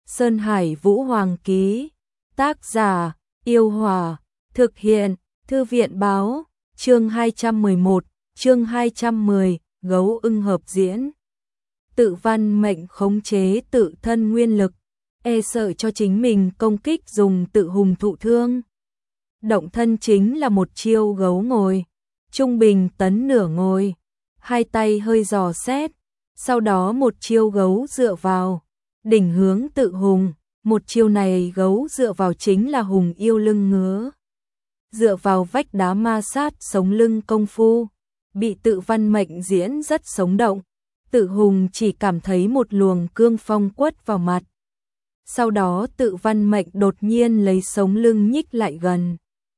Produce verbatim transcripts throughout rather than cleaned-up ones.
Sơn Hải Vũ Hoàng ký. Tác giả, Yêu Hòa. Thực hiện, Thư viện báo. Chương hai trăm mười một, chương hai trăm mười, gấu ưng hợp diễn. Tự văn mệnh khống chế tự thân nguyên lực, e sợ cho chính mình công kích dùng tự hùng thụ thương. Động thân chính là một chiêu gấu ngồi, trung bình tấn nửa ngồi, hai tay hơi dò xét, sau đó một chiêu gấu dựa vào, đỉnh hướng tự hùng, một chiêu này gấu dựa vào chính là hùng yêu lưng ngứa. Dựa vào vách đá ma sát sống lưng công phu, bị tự văn mệnh diễn rất sống động, tự hùng chỉ cảm thấy một luồng cương phong quất vào mặt. Sau đó tự văn mệnh đột nhiên lấy sống lưng nhích lại gần.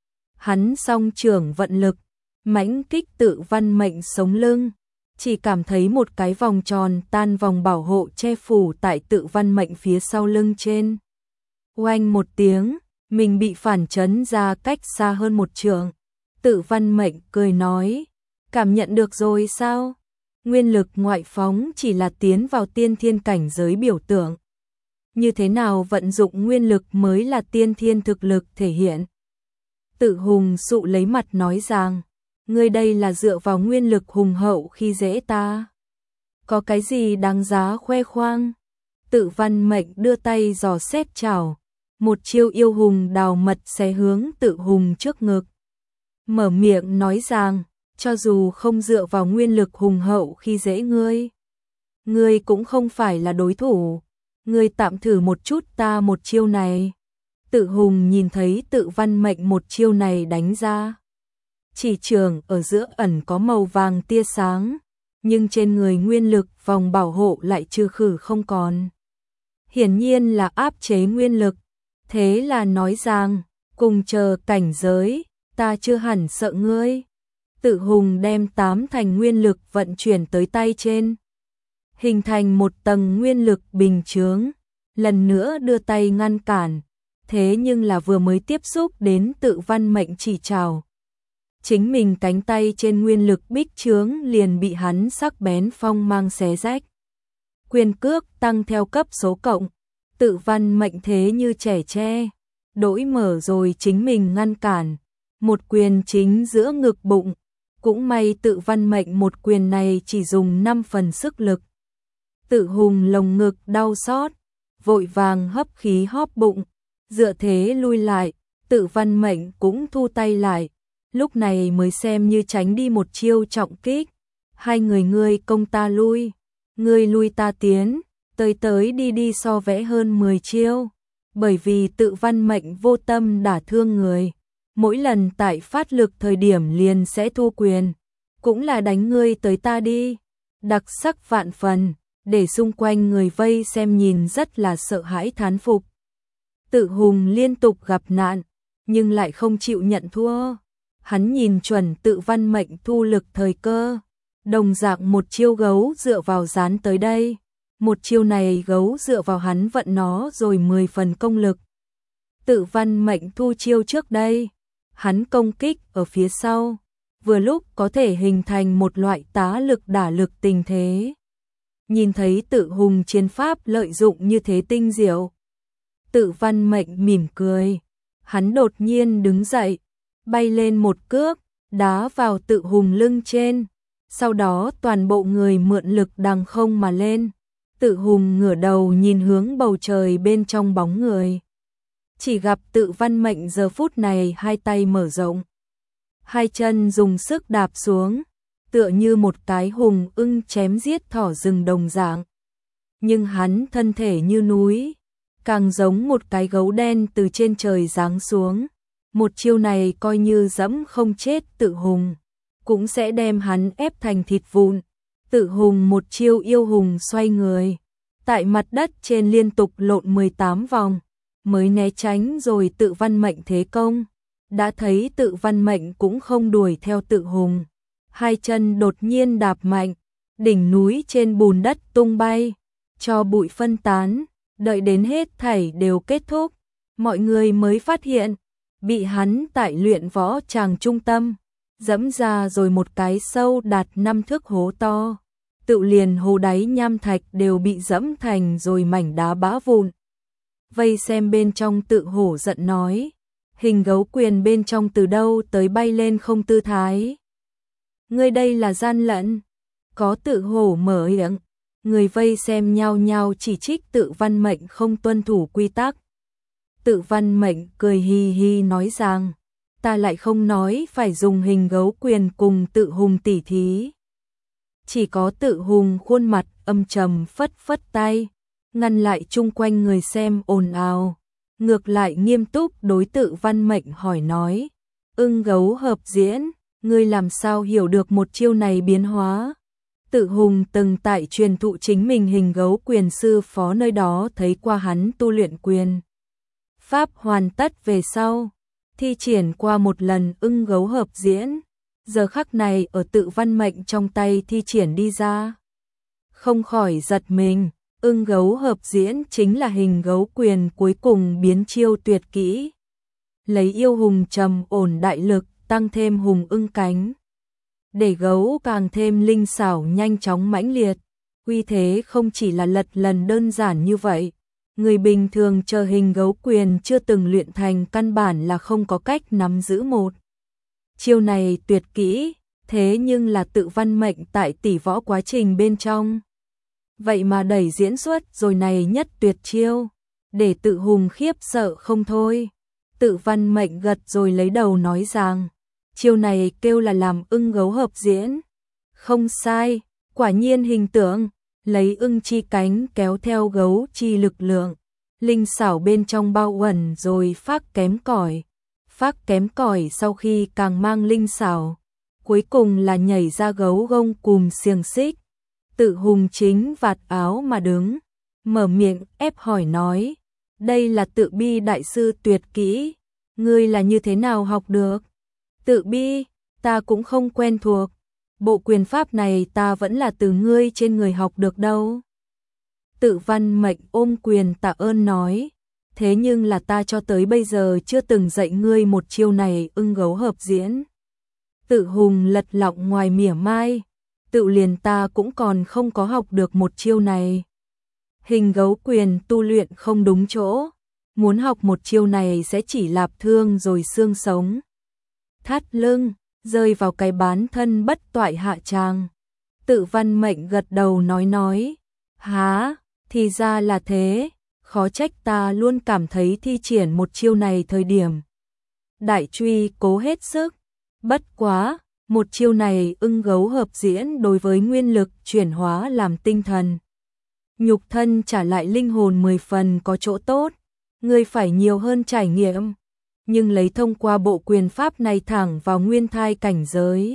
Hắn song trưởng vận lực, mãnh kích tự văn mệnh sống lưng, chỉ cảm thấy một cái vòng tròn tan vòng bảo hộ che phủ tại tự văn mệnh phía sau lưng trên. Oanh một tiếng, mình bị phản chấn ra cách xa hơn một trượng. Tự văn mệnh cười nói, cảm nhận được rồi sao? Nguyên lực ngoại phóng chỉ là tiến vào tiên thiên cảnh giới biểu tượng. Như thế nào vận dụng nguyên lực mới là tiên thiên thực lực thể hiện? Tự hùng sụ lấy mặt nói rằng, ngươi đây là dựa vào nguyên lực hùng hậu khi dễ ta. Có cái gì đáng giá khoe khoang? Tự văn mệnh đưa tay dò xét chảo, một chiêu yêu hùng đào mật xé hướng tự hùng trước ngực. Mở miệng nói rằng, cho dù không dựa vào nguyên lực hùng hậu khi dễ ngươi, ngươi cũng không phải là đối thủ. Ngươi tạm thử một chút ta một chiêu này. Tự hùng nhìn thấy tự văn mệnh một chiêu này đánh ra. Chỉ trường ở giữa ẩn có màu vàng tia sáng, nhưng trên người nguyên lực vòng bảo hộ lại trừ khử không còn. Hiển nhiên là áp chế nguyên lực. Thế là nói rằng, cùng chờ cảnh giới, ta chưa hẳn sợ ngươi. Tự hùng đem tám thành nguyên lực vận chuyển tới tay trên, hình thành một tầng nguyên lực bình chướng, lần nữa đưa tay ngăn cản, thế nhưng là vừa mới tiếp xúc đến tự văn mệnh chỉ trào. Chính mình cánh tay trên nguyên lực bích chướng liền bị hắn sắc bén phong mang xé rách. Quyền cước tăng theo cấp số cộng, tự văn mệnh thế như trẻ tre, đổi mở rồi chính mình ngăn cản, một quyền chính giữa ngực bụng. Cũng may tự văn mệnh một quyền này chỉ dùng năm phần sức lực. Tự hùng lồng ngực đau xót, vội vàng hấp khí hóp bụng, dựa thế lui lại, tự văn mệnh cũng thu tay lại, lúc này mới xem như tránh đi một chiêu trọng kích. Hai người ngươi công ta lui, ngươi lui ta tiến, tới tới đi đi so vẽ hơn mười chiêu, bởi vì tự văn mệnh vô tâm đả thương người. Mỗi lần tại phát lực thời điểm liền sẽ thu quyền, cũng là đánh ngươi tới ta đi, đặc sắc vạn phần, để xung quanh người vây xem nhìn rất là sợ hãi thán phục. Tự hùng liên tục gặp nạn, nhưng lại không chịu nhận thua. Hắn nhìn chuẩn tự văn mệnh thu lực thời cơ, đồng dạng một chiêu gấu dựa vào dán tới đây. Một chiêu này gấu dựa vào hắn vận nó rồi mười phần công lực. Tự văn mệnh thu chiêu trước đây, hắn công kích ở phía sau, vừa lúc có thể hình thành một loại tá lực đả lực tình thế. Nhìn thấy tự hùng chiến pháp lợi dụng như thế tinh diệu, tự văn mệnh mỉm cười, hắn đột nhiên đứng dậy, bay lên một cước, đá vào tự hùng lưng trên, sau đó toàn bộ người mượn lực đằng không mà lên. Tự hùng ngửa đầu nhìn hướng bầu trời bên trong bóng người. Chỉ gặp tự văn mệnh giờ phút này hai tay mở rộng, hai chân dùng sức đạp xuống, tựa như một cái hùng ưng chém giết thỏ rừng đồng dạng. Nhưng hắn thân thể như núi, càng giống một cái gấu đen từ trên trời giáng xuống. Một chiêu này coi như dẫm không chết tự hùng, cũng sẽ đem hắn ép thành thịt vụn. Tự hùng một chiêu yêu hùng xoay người, tại mặt đất trên liên tục lộn mười tám vòng, mới né tránh rồi tự văn mệnh thế công. Đã thấy tự văn mệnh cũng không đuổi theo tự hùng, hai chân đột nhiên đạp mạnh, đỉnh núi trên bùn đất tung bay, cho bụi phân tán. Đợi đến hết thảy đều kết thúc, mọi người mới phát hiện, bị hắn tại luyện võ tràng trung tâm dẫm ra rồi một cái sâu đạt năm thước hố to. Tự liền hố đáy nham thạch đều bị dẫm thành rồi mảnh đá bã vụn. vây xem bên trong tự hổ giận nói, hình gấu quyền bên trong từ đâu tới bay lên không tư thái. Ngươi đây là gian lận. Có tự hổ mở miệng, người vây xem nhao nhao chỉ trích Tự Văn Mệnh không tuân thủ quy tắc. Tự Văn Mệnh cười hi hi nói rằng, ta lại không nói phải dùng hình gấu quyền cùng Tự Hùng tỉ thí. Chỉ có Tự Hùng khuôn mặt âm trầm phất phất tay, ngăn lại chung quanh người xem ồn ào, ngược lại nghiêm túc đối Tự Văn Mệnh hỏi nói, ưng gấu hợp diễn, ngươi làm sao hiểu được một chiêu này biến hóa? Tự Hùng từng tại truyền thụ chính mình hình gấu quyền sư phó nơi đó thấy qua hắn tu luyện quyền pháp hoàn tất về sau, thi triển qua một lần ưng gấu hợp diễn, giờ khắc này ở Tự Văn Mệnh trong tay thi triển đi ra. Không khỏi giật mình, ưng gấu hợp diễn chính là hình gấu quyền cuối cùng biến chiêu tuyệt kỹ. Lấy yêu hùng trầm ổn đại lực, tăng thêm hùng ưng cánh, để gấu càng thêm linh xảo nhanh chóng mãnh liệt. Uy thế không chỉ là lật lần đơn giản như vậy, người bình thường chờ hình gấu quyền chưa từng luyện thành căn bản là không có cách nắm giữ một chiêu này tuyệt kỹ, thế nhưng là Tự Văn Mệnh tại tỷ võ quá trình bên trong vậy mà đẩy diễn xuất rồi này nhất tuyệt chiêu, để Tự Hùng khiếp sợ không thôi. Tự Văn Mệnh gật rồi lấy đầu nói rằng, chiêu này kêu là làm ưng gấu hợp diễn. Không sai, quả nhiên hình tượng, lấy ưng chi cánh kéo theo gấu chi lực lượng, linh xảo bên trong bao quẩn rồi phác kém cỏi. Phác kém cỏi sau khi càng mang linh xảo, cuối cùng là nhảy ra gấu gông cùm xiềng xích. Tự Hùng chính vạt áo mà đứng, mở miệng ép hỏi nói, đây là Tự Bi đại sư tuyệt kỹ, ngươi là như thế nào học được? Tự Bi, ta cũng không quen thuộc, bộ quyền pháp này ta vẫn là từ ngươi trên người học được đâu. Tự Văn Mệnh ôm quyền tạ ơn nói, thế nhưng là ta cho tới bây giờ chưa từng dạy ngươi một chiêu này ưng gấu hợp diễn. Tự Hùng lật lọng ngoài mỉa mai, tự liền ta cũng còn không có học được một chiêu này. Hình gấu quyền tu luyện không đúng chỗ, muốn học một chiêu này sẽ chỉ lạp thương rồi xương sống thắt lưng, rơi vào cái bán thân bất toại hạ tràng. Tự Văn Mệnh gật đầu nói nói, há, thì ra là thế, khó trách ta luôn cảm thấy thi triển một chiêu này thời điểm đại truy cố hết sức, bất quá, một chiêu này ưng gấu hợp diễn đối với nguyên lực chuyển hóa làm tinh thần, nhục thân trả lại linh hồn mười phần có chỗ tốt, ngươi phải nhiều hơn trải nghiệm, nhưng lấy thông qua bộ quyền pháp này thẳng vào nguyên thai cảnh giới.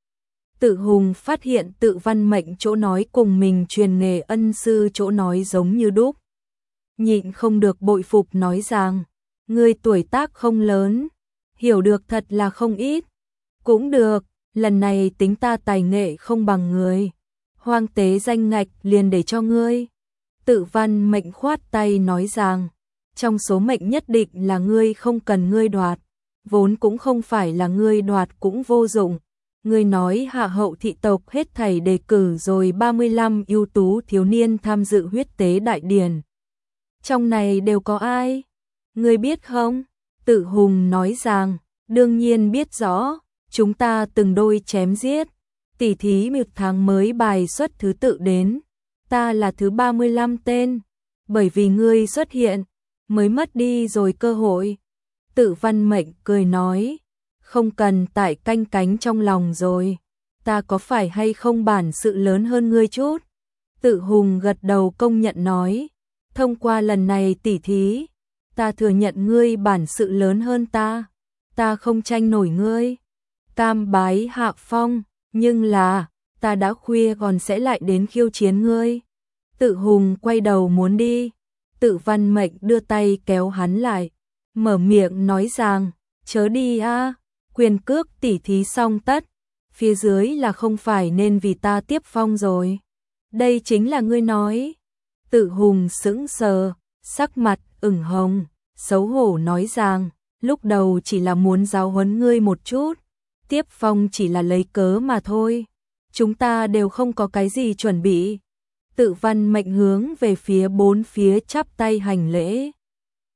Tự Hùng phát hiện Tự Văn Mệnh chỗ nói cùng mình truyền nghề ân sư chỗ nói giống như đúc, nhịn không được bội phục nói rằng, ngươi tuổi tác không lớn, hiểu được thật là không ít. Cũng được, lần này tính ta tài nghệ không bằng người, hoang tế danh ngạch liền để cho ngươi. Tự Văn Mệnh khoát tay nói rằng, trong số mệnh nhất định là ngươi không cần ngươi đoạt, vốn cũng không phải là ngươi đoạt cũng vô dụng. Ngươi nói hạ hậu thị tộc hết thảy đề cử rồi ba mươi lăm ưu tú thiếu niên tham dự huyết tế đại điển. Trong này đều có ai? Ngươi biết không? Tự Hùng nói rằng, đương nhiên biết rõ, chúng ta từng đôi chém giết, tỉ thí một tháng mới bài xuất thứ tự đến, ta là thứ ba mươi lăm tên, bởi vì ngươi xuất hiện, mới mất đi rồi cơ hội. Tự Văn Mệnh cười nói, không cần tại canh cánh trong lòng rồi, ta có phải hay không bản sự lớn hơn ngươi chút? Tự Hùng gật đầu công nhận nói, thông qua lần này tỉ thí, ta thừa nhận ngươi bản sự lớn hơn ta, ta không tranh nổi ngươi, cam bái hạ phong, nhưng là, ta đã khuya còn sẽ lại đến khiêu chiến ngươi. Tự Hùng quay đầu muốn đi, Tự Văn Mệnh đưa tay kéo hắn lại, mở miệng nói rằng, chớ đi a, quyền cước tỉ thí xong tất, phía dưới là không phải nên vì ta tiếp phong rồi. Đây chính là ngươi nói. Tự Hùng sững sờ, sắc mặt ửng hồng, xấu hổ nói rằng, lúc đầu chỉ là muốn giáo huấn ngươi một chút, tiếp phong chỉ là lấy cớ mà thôi, chúng ta đều không có cái gì chuẩn bị. Tự Văn Mệnh hướng về phía bốn phía chắp tay hành lễ.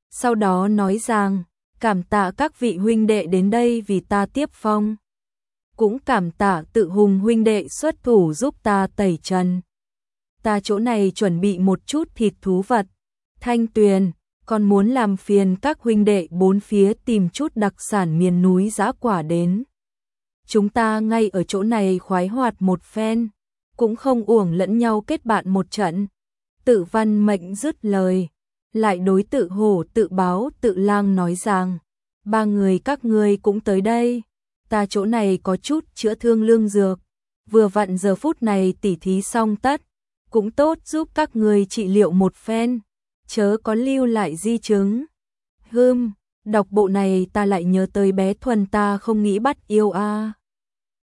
Sau đó nói rằng, cảm tạ các vị huynh đệ đến đây vì ta tiếp phong. Cũng cảm tạ Tự Hùng huynh đệ xuất thủ giúp ta tẩy trần. Ta chỗ này chuẩn bị một chút thịt thú vật. Thanh Tuyền, còn muốn làm phiền các huynh đệ bốn phía tìm chút đặc sản miền núi dã quả đến. Chúng ta ngay ở chỗ này khoái hoạt một phen, cũng không uổng lẫn nhau kết bạn một trận. Tự Văn Mệnh dứt lời, lại đối Tự Hổ, Tự Báo, Tự Lang nói rằng, ba người các ngươi cũng tới đây, ta chỗ này có chút chữa thương lương dược, vừa vặn giờ phút này tỉ thí xong tất, cũng tốt giúp các ngươi trị liệu một phen, chớ có lưu lại di chứng. Hừm, đọc bộ này ta lại nhớ tới bé Thuần ta không nghĩ bắt yêu a. À.